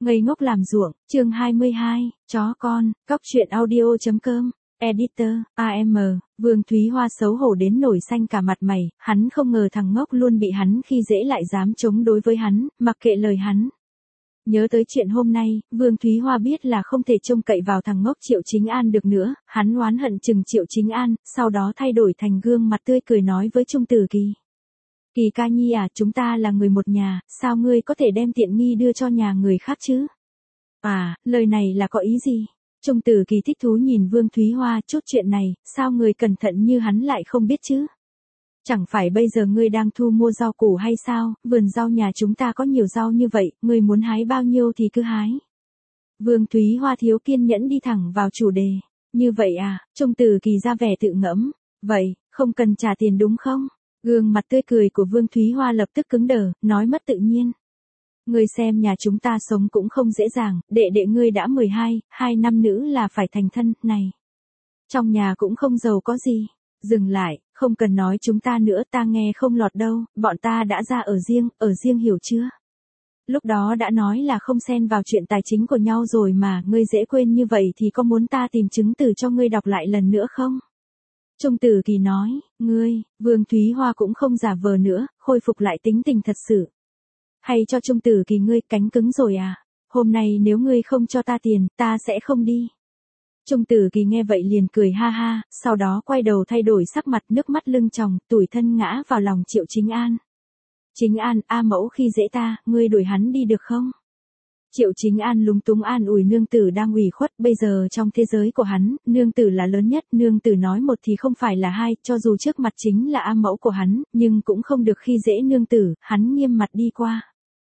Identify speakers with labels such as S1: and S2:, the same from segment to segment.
S1: Ngây ngốc làm ruộng, chương 22, chó con, cóc truyện audio.com, editor, AM, Vương Thúy Hoa xấu hổ đến nổi xanh cả mặt mày, hắn không ngờ thằng ngốc luôn bị hắn khi dễ lại dám chống đối với hắn, mặc kệ lời hắn. Nhớ tới chuyện hôm nay, Vương Thúy Hoa biết là không thể trông cậy vào thằng ngốc Triệu Chính An được nữa, hắn oán hận chừng Triệu Chính An, sau đó thay đổi thành gương mặt tươi cười nói với Trung Tử Kỳ. Kỳ ca nhi à, chúng ta là người một nhà, sao ngươi có thể đem tiện nghi đưa cho nhà người khác chứ? À, lời này là có ý gì? Trung Tử Kỳ thích thú nhìn Vương Thúy Hoa, chút chuyện này, sao người cẩn thận như hắn lại không biết chứ? Chẳng phải bây giờ ngươi đang thu mua rau củ hay sao, vườn rau nhà chúng ta có nhiều rau như vậy, ngươi muốn hái bao nhiêu thì cứ hái. Vương Thúy Hoa thiếu kiên nhẫn đi thẳng vào chủ đề. Như vậy à, Trung Tử Kỳ ra vẻ tự ngẫm, vậy, không cần trả tiền đúng không? Gương mặt tươi cười của Vương Thúy Hoa lập tức cứng đờ, nói mất tự nhiên. Ngươi xem nhà chúng ta sống cũng không dễ dàng, đệ ngươi đã 2 năm nữa là phải thành thân, này. Trong nhà cũng không giàu có gì. Dừng lại, không cần nói chúng ta nữa, ta nghe không lọt đâu, bọn ta đã ra ở riêng hiểu chưa? Lúc đó đã nói là không xen vào chuyện tài chính của nhau rồi mà, ngươi dễ quên như vậy thì có muốn ta tìm chứng từ cho ngươi đọc lại lần nữa không? Trung Tử Kỳ nói, Vương Thúy Hoa cũng không giả vờ nữa, khôi phục lại tính tình thật sự. Hay cho Trung Tử Kỳ ngươi cánh cứng rồi à? Hôm nay nếu ngươi không cho ta tiền, ta sẽ không đi. Trung Tử Kỳ nghe vậy liền cười ha ha, sau đó quay đầu thay đổi sắc mặt, nước mắt lưng tròng, tủi thân ngã vào lòng Triệu Chính An. Chính An, A mẫu khi dễ ta, ngươi đuổi hắn đi được không? Triệu Chính An lúng túng an ủi nương tử đang ủy khuất, bây giờ trong thế giới của hắn, nương tử là lớn nhất, nương tử nói một thì không phải là hai, cho dù trước mặt chính là A mẫu của hắn, nhưng cũng không được khi dễ nương tử, hắn nghiêm mặt đi qua.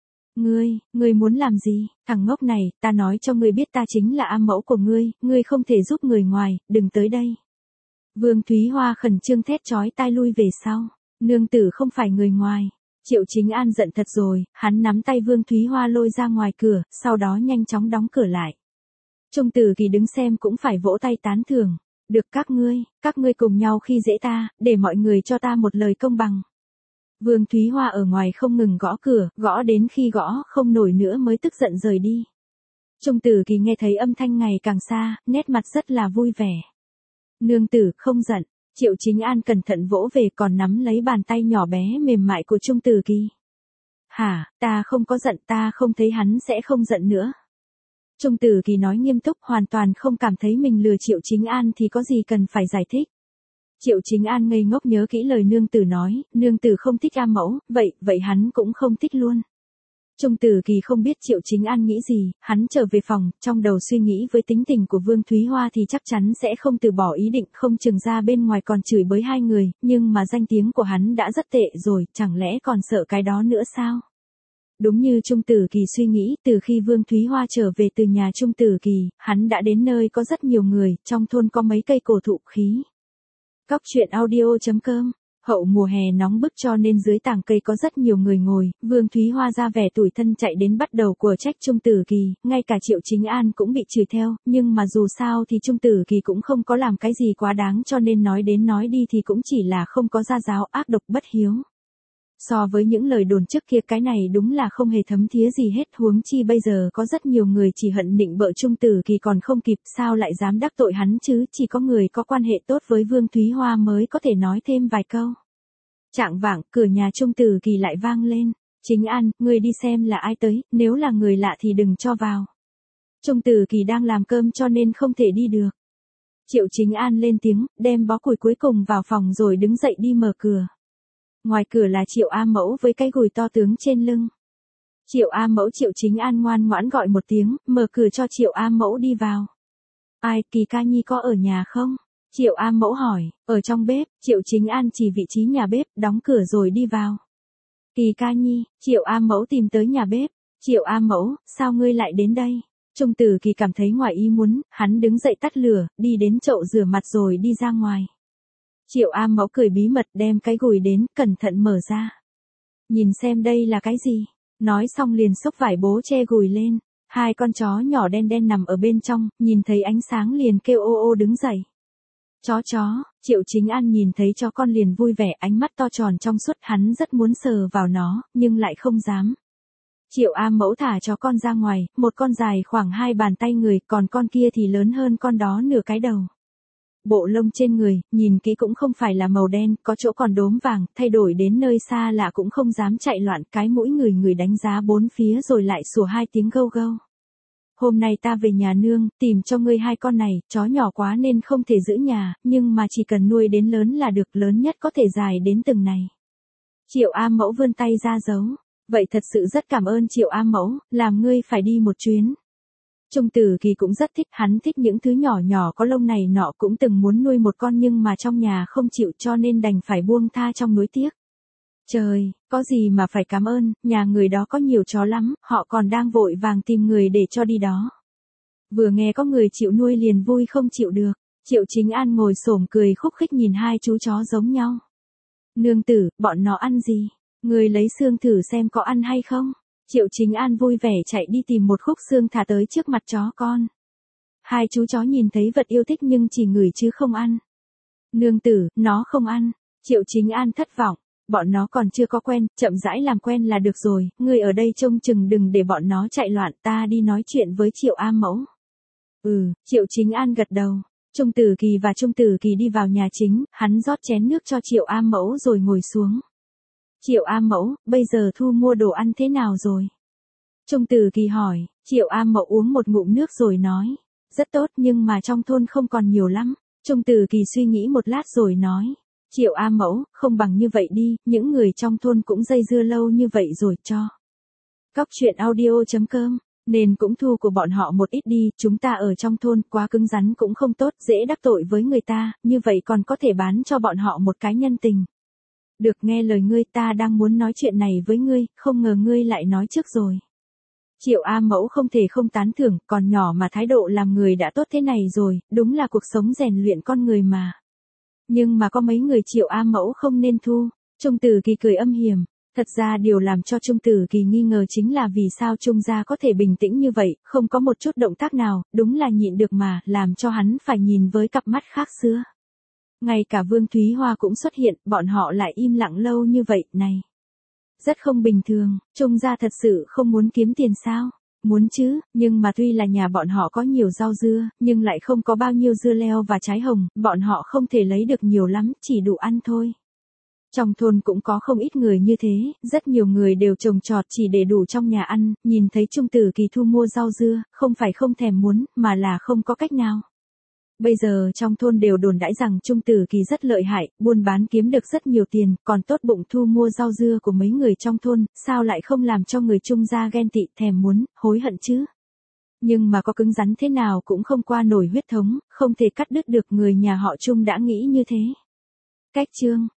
S1: Ngươi muốn làm gì, thằng ngốc này, ta nói cho ngươi biết ta chính là A mẫu của ngươi không thể giúp người ngoài, đừng tới đây. Vương Thúy Hoa khẩn trương thét chói tai lui về sau, nương tử không phải người ngoài. Triệu Chính An giận thật rồi, hắn nắm tay Vương Thúy Hoa lôi ra ngoài cửa, sau đó nhanh chóng đóng cửa lại. Trung Tử Kỳ đứng xem cũng phải vỗ tay tán thưởng, được các ngươi cùng nhau khi dễ ta, để mọi người cho ta một lời công bằng. Vương Thúy Hoa ở ngoài không ngừng gõ cửa, gõ đến khi gõ không nổi nữa mới tức giận rời đi. Trung Tử Kỳ nghe thấy âm thanh ngày càng xa, nét mặt rất là vui vẻ. Nương tử, không giận. Triệu Chính An cẩn thận vỗ về còn nắm lấy bàn tay nhỏ bé mềm mại của Trung Tử Kỳ. Hả, ta không có giận, ta không thấy hắn sẽ không giận nữa. Trung Tử Kỳ nói nghiêm túc, hoàn toàn không cảm thấy mình lừa Triệu Chính An thì có gì cần phải giải thích. Triệu Chính An ngây ngốc nhớ kỹ lời nương tử nói, nương tử không thích A mẫu, vậy hắn cũng không thích luôn. Trung Tử Kỳ không biết Triệu Chính An nghĩ gì, hắn trở về phòng, trong đầu suy nghĩ với tính tình của Vương Thúy Hoa thì chắc chắn sẽ không từ bỏ ý định, không chừng ra bên ngoài còn chửi bới hai người, nhưng mà danh tiếng của hắn đã rất tệ rồi, chẳng lẽ còn sợ cái đó nữa sao? Đúng như Trung Tử Kỳ suy nghĩ, từ khi Vương Thúy Hoa trở về từ nhà Trung Tử Kỳ, hắn đã đến nơi có rất nhiều người, trong thôn có mấy cây cổ thụ khí. Cóc truyện audio.com. Hậu mùa hè nóng bức cho nên dưới tàng cây có rất nhiều người ngồi, Vương Thúy Hoa ra vẻ tủi thân chạy đến bắt đầu của trách Trung Tử Kỳ, ngay cả Triệu Chính An cũng bị chửi theo, nhưng mà dù sao thì Trung Tử Kỳ cũng không có làm cái gì quá đáng cho nên nói đến nói đi thì cũng chỉ là không có gia giáo, ác độc bất hiếu. So với những lời đồn trước kia cái này đúng là không hề thấm thía gì hết, huống chi bây giờ có rất nhiều người chỉ hận nịnh bợ Trung Tử Kỳ còn không kịp, sao lại dám đắc tội hắn chứ, chỉ có người có quan hệ tốt với Vương Thúy Hoa mới có thể nói thêm vài câu. Chạng vạng, cửa nhà Trung Tử Kỳ lại vang lên, Chính An, ngươi đi xem là ai tới, nếu là người lạ thì đừng cho vào. Trung Tử Kỳ đang làm cơm cho nên không thể đi được. Triệu Chính An lên tiếng, đem bó củi cuối cùng vào phòng rồi đứng dậy đi mở cửa. Ngoài cửa là Triệu A mẫu với cái gùi to tướng trên lưng. Triệu A mẫu Triệu Chính An ngoan ngoãn gọi một tiếng, mở cửa cho Triệu A mẫu đi vào. Ai, Kỳ ca nhi có ở nhà không? Triệu A mẫu hỏi, ở trong bếp, Triệu Chính An chỉ vị trí nhà bếp, đóng cửa rồi đi vào. Kỳ ca nhi, Triệu A mẫu tìm tới nhà bếp. Triệu A mẫu, sao ngươi lại đến đây? Trung Tử Kỳ cảm thấy ngoài ý muốn, hắn đứng dậy tắt lửa, đi đến chậu rửa mặt rồi đi ra ngoài. Triệu A mẫu cười bí mật đem cái gùi đến, cẩn thận mở ra. Nhìn xem đây là cái gì? Nói xong liền xốc vải bố che gùi lên. Hai con chó nhỏ đen đen nằm ở bên trong, nhìn thấy ánh sáng liền kêu ô ô đứng dậy. Chó, Triệu Chính An nhìn thấy chó con liền vui vẻ, ánh mắt to tròn trong suốt, hắn rất muốn sờ vào nó, nhưng lại không dám. Triệu A Mẫu thả chó con ra ngoài, một con dài khoảng 2 bàn tay người, còn con kia thì lớn hơn con đó nửa cái đầu. Bộ lông trên người, nhìn kỹ cũng không phải là màu đen, có chỗ còn đốm vàng, thay đổi đến nơi xa lạ cũng không dám chạy loạn, cái mũi người đánh giá bốn phía rồi lại sủa 2 tiếng gâu gâu. Hôm nay ta về nhà nương, tìm cho ngươi 2 con này, chó nhỏ quá nên không thể giữ nhà, nhưng mà chỉ cần nuôi đến lớn là được, lớn nhất có thể dài đến từng này. Triệu A Mẫu vươn tay ra giấu. Vậy thật sự rất cảm ơn Triệu A Mẫu, làm ngươi phải đi một chuyến. Trung Tử Kỳ cũng rất thích, hắn thích những thứ nhỏ nhỏ có lông này nọ, cũng từng muốn nuôi một con nhưng mà trong nhà không chịu cho nên đành phải buông tha trong nuối tiếc. Trời, có gì mà phải cảm ơn, nhà người đó có nhiều chó lắm, họ còn đang vội vàng tìm người để cho đi đó. Vừa nghe có người chịu nuôi liền vui không chịu được, Triệu Chính An ngồi xổm cười khúc khích nhìn 2 chú chó giống nhau. Nương tử, bọn nó ăn gì? Người lấy xương thử xem có ăn hay không? Triệu Chính An vui vẻ chạy đi tìm một khúc xương thả tới trước mặt chó con. 2 chú chó nhìn thấy vật yêu thích nhưng chỉ ngửi chứ không ăn. Nương tử, nó không ăn. Triệu Chính An thất vọng. Bọn nó còn chưa có quen, chậm rãi làm quen là được rồi, ngươi ở đây trông chừng đừng để bọn nó chạy loạn, ta đi nói chuyện với Triệu A Mẫu. Triệu Chính An gật đầu. Trung Tử Kỳ và Trung Tử Kỳ đi vào nhà chính, hắn rót chén nước cho Triệu A Mẫu rồi ngồi xuống. Triệu A Mẫu, bây giờ thu mua đồ ăn thế nào rồi? Trung Tử Kỳ hỏi, Triệu A Mẫu uống một ngụm nước rồi nói, rất tốt nhưng mà trong thôn không còn nhiều lắm. Trung Tử Kỳ suy nghĩ một lát rồi nói, Triệu A Mẫu, không bằng như vậy đi, những người trong thôn cũng dây dưa lâu như vậy rồi cho. Cóc truyện audio.com, nên cũng thu của bọn họ một ít đi, chúng ta ở trong thôn quá cứng rắn cũng không tốt, dễ đắc tội với người ta, như vậy còn có thể bán cho bọn họ một cái nhân tình. Được, nghe lời ngươi, ta đang muốn nói chuyện này với ngươi, không ngờ ngươi lại nói trước rồi. Triệu A Mẫu không thể không tán thưởng, còn nhỏ mà thái độ làm người đã tốt thế này rồi, đúng là cuộc sống rèn luyện con người mà. Nhưng mà có mấy người Triệu A Mẫu không nên thu. Trung Tử Kỳ cười âm hiểm. Thật ra điều làm cho Trung Tử Kỳ nghi ngờ chính là vì sao Trung gia có thể bình tĩnh như vậy, không có một chút động tác nào, đúng là nhịn được mà, làm cho hắn phải nhìn với cặp mắt khác xưa. Ngay cả Vương Thúy Hoa cũng xuất hiện, bọn họ lại im lặng lâu như vậy, này. Rất không bình thường, Trung gia thật sự không muốn kiếm tiền sao? Muốn chứ, nhưng mà tuy là nhà bọn họ có nhiều rau dưa, nhưng lại không có bao nhiêu dưa leo và trái hồng, bọn họ không thể lấy được nhiều lắm, chỉ đủ ăn thôi. Trong thôn cũng có không ít người như thế, rất nhiều người đều trồng trọt chỉ để đủ trong nhà ăn, nhìn thấy Trung Tử Kỳ thu mua rau dưa, không phải không thèm muốn, mà là không có cách nào. Bây giờ trong thôn đều đồn đãi rằng Trung Tử Kỳ rất lợi hại, buôn bán kiếm được rất nhiều tiền, còn tốt bụng thu mua rau dưa của mấy người trong thôn, sao lại không làm cho người Trung gia ghen tị, thèm muốn, hối hận chứ. Nhưng mà có cứng rắn thế nào cũng không qua nổi huyết thống, không thể cắt đứt được, người nhà họ Trung đã nghĩ như thế. Cách chương